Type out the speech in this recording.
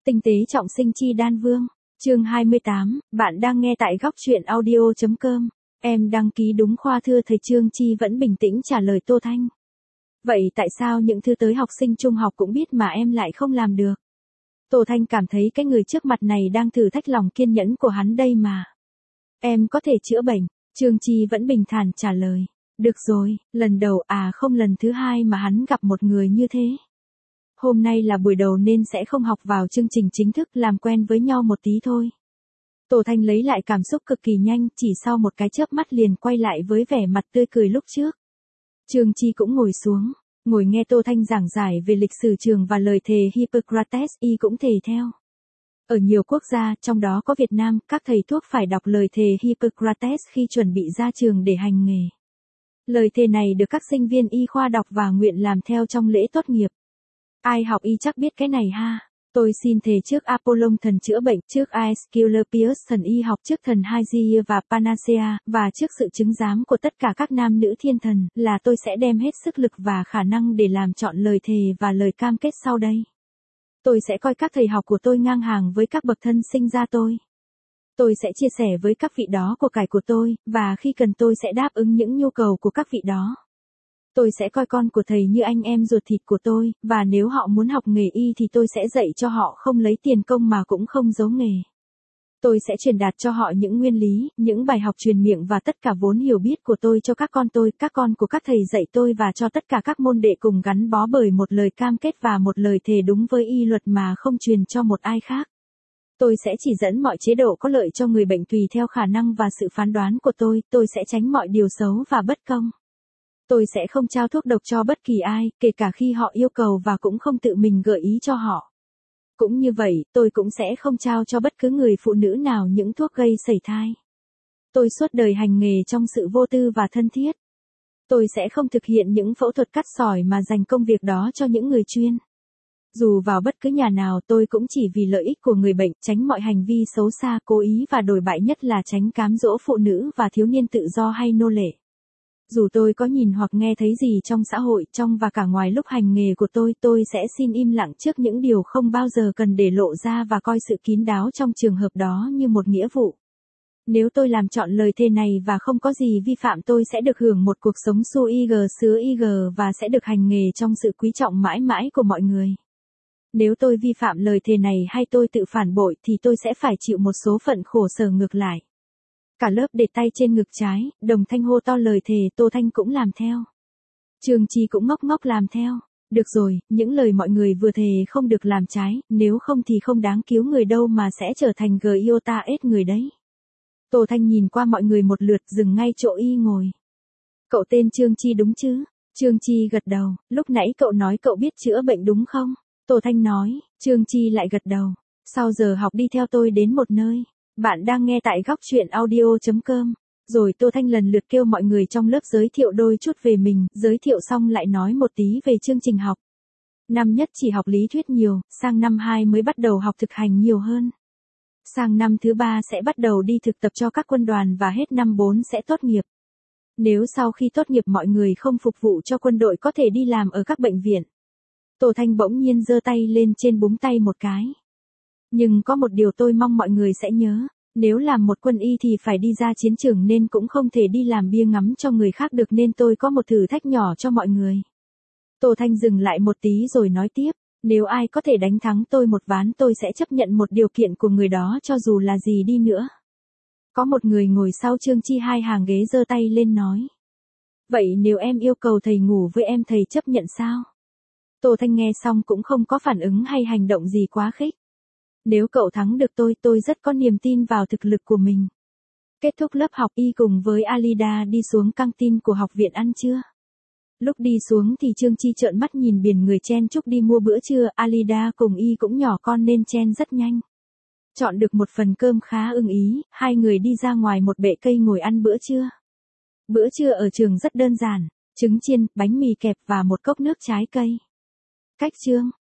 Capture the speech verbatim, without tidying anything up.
Tinh tế trọng sinh chi đan vương. Chương hai mươi tám, bạn đang nghe tại góc truyện audio chấm com. Em đăng ký đúng khoa thưa thầy. Trương Chi vẫn bình tĩnh trả lời Tô Thanh. Vậy tại sao những thứ tới học sinh trung học cũng biết mà em lại không làm được? Tô Thanh cảm thấy cái người trước mặt này đang thử thách lòng kiên nhẫn của hắn đây mà. Em có thể chữa bệnh. Trương Chi vẫn bình thản trả lời. Được rồi, lần đầu à không lần thứ hai mà hắn gặp một người như thế. Hôm nay là buổi đầu nên sẽ không học vào chương trình chính thức, làm quen với nhau một tí thôi. Tô Thanh lấy lại cảm xúc cực kỳ nhanh, chỉ sau một cái chớp mắt liền quay lại với vẻ mặt tươi cười lúc trước. Trương Chi cũng ngồi xuống, ngồi nghe Tô Thanh giảng giải về lịch sử trường và lời thề Hippocrates, y cũng thề theo. Ở nhiều quốc gia, trong đó có Việt Nam, các thầy thuốc phải đọc lời thề Hippocrates khi chuẩn bị ra trường để hành nghề. Lời thề này được các sinh viên y khoa đọc và nguyện làm theo trong lễ tốt nghiệp. Ai học y chắc biết cái này ha. Tôi xin thề trước Apollon thần chữa bệnh, trước Aesculapius thần y học, trước thần Hygeia và Panacea, và trước sự chứng giám của tất cả các nam nữ thiên thần, là tôi sẽ đem hết sức lực và khả năng để làm trọn lời thề và lời cam kết sau đây. Tôi sẽ coi các thầy học của tôi ngang hàng với các bậc thân sinh ra tôi. Tôi sẽ chia sẻ với các vị đó của cải của tôi, và khi cần tôi sẽ đáp ứng những nhu cầu của các vị đó. Tôi sẽ coi con của thầy như anh em ruột thịt của tôi, và nếu họ muốn học nghề y thì tôi sẽ dạy cho họ không lấy tiền công mà cũng không giấu nghề. Tôi sẽ truyền đạt cho họ những nguyên lý, những bài học truyền miệng và tất cả vốn hiểu biết của tôi cho các con tôi, các con của các thầy dạy tôi và cho tất cả các môn đệ cùng gắn bó bởi một lời cam kết và một lời thề đúng với y luật mà không truyền cho một ai khác. Tôi sẽ chỉ dẫn mọi chế độ có lợi cho người bệnh tùy theo khả năng và sự phán đoán của tôi, tôi sẽ tránh mọi điều xấu và bất công. Tôi sẽ không trao thuốc độc cho bất kỳ ai, kể cả khi họ yêu cầu và cũng không tự mình gợi ý cho họ. Cũng như vậy, tôi cũng sẽ không trao cho bất cứ người phụ nữ nào những thuốc gây sẩy thai. Tôi suốt đời hành nghề trong sự vô tư và thân thiết. Tôi sẽ không thực hiện những phẫu thuật cắt sỏi mà dành công việc đó cho những người chuyên. Dù vào bất cứ nhà nào tôi cũng chỉ vì lợi ích của người bệnh, tránh mọi hành vi xấu xa, cố ý và đồi bại, nhất là tránh cám dỗ phụ nữ và thiếu niên tự do hay nô lệ. Dù tôi có nhìn hoặc nghe thấy gì trong xã hội, trong và cả ngoài lúc hành nghề của tôi, tôi sẽ xin im lặng trước những điều không bao giờ cần để lộ ra và coi sự kín đáo trong trường hợp đó như một nghĩa vụ. Nếu tôi làm trọn lời thề này và không có gì vi phạm, tôi sẽ được hưởng một cuộc sống su ig xứ ig và sẽ được hành nghề trong sự quý trọng mãi mãi của mọi người. Nếu tôi vi phạm lời thề này hay tôi tự phản bội thì tôi sẽ phải chịu một số phận khổ sở ngược lại. Cả lớp để tay trên ngực trái, đồng thanh hô to lời thề. Tô Thanh cũng làm theo. Trương Chi cũng ngốc ngốc làm theo. Được rồi, những lời mọi người vừa thề không được làm trái, nếu không thì không đáng cứu người đâu mà sẽ trở thành giota ết người đấy. Tô Thanh nhìn qua mọi người một lượt, dừng ngay chỗ y ngồi. Cậu tên Trương Chi đúng chứ? Trương Chi gật đầu. Lúc nãy cậu nói cậu biết chữa bệnh đúng không? Tô Thanh nói. Trương Chi lại gật đầu. Sau giờ học đi theo tôi đến một nơi. Bạn đang nghe tại góc truyện audio chấm com. Rồi Tô Thanh lần lượt kêu mọi người trong lớp giới thiệu đôi chút về mình, giới thiệu xong lại nói một tí về chương trình học. Năm nhất chỉ học lý thuyết nhiều, sang năm hai mới bắt đầu học thực hành nhiều hơn. Sang năm thứ ba sẽ bắt đầu đi thực tập cho các quân đoàn và hết năm bốn sẽ tốt nghiệp. Nếu sau khi tốt nghiệp mọi người không phục vụ cho quân đội có thể đi làm ở các bệnh viện. Tô Thanh bỗng nhiên giơ tay lên trên búng tay một cái. Nhưng có một điều tôi mong mọi người sẽ nhớ, nếu làm một quân y thì phải đi ra chiến trường nên cũng không thể đi làm bia ngắm cho người khác được, nên tôi có một thử thách nhỏ cho mọi người. Tô Thanh dừng lại một tí rồi nói tiếp, nếu ai có thể đánh thắng tôi một ván tôi sẽ chấp nhận một điều kiện của người đó cho dù là gì đi nữa. Có một người ngồi sau Trương Chi hai hàng ghế giơ tay lên nói. Vậy nếu em yêu cầu thầy ngủ với em thầy chấp nhận sao? Tô Thanh nghe xong cũng không có phản ứng hay hành động gì quá khích. Nếu cậu thắng được tôi, tôi rất có niềm tin vào thực lực của mình. Kết thúc lớp học y cùng với Alida đi xuống căng tin của học viện ăn trưa. Lúc đi xuống thì Trương Chi trợn mắt nhìn biển người chen chúc đi mua bữa trưa, Alida cùng y cũng nhỏ con nên chen rất nhanh. Chọn được một phần cơm khá ưng ý, hai người đi ra ngoài một bệ cây ngồi ăn bữa trưa. Bữa trưa ở trường rất đơn giản, trứng chiên, bánh mì kẹp và một cốc nước trái cây. Cách chương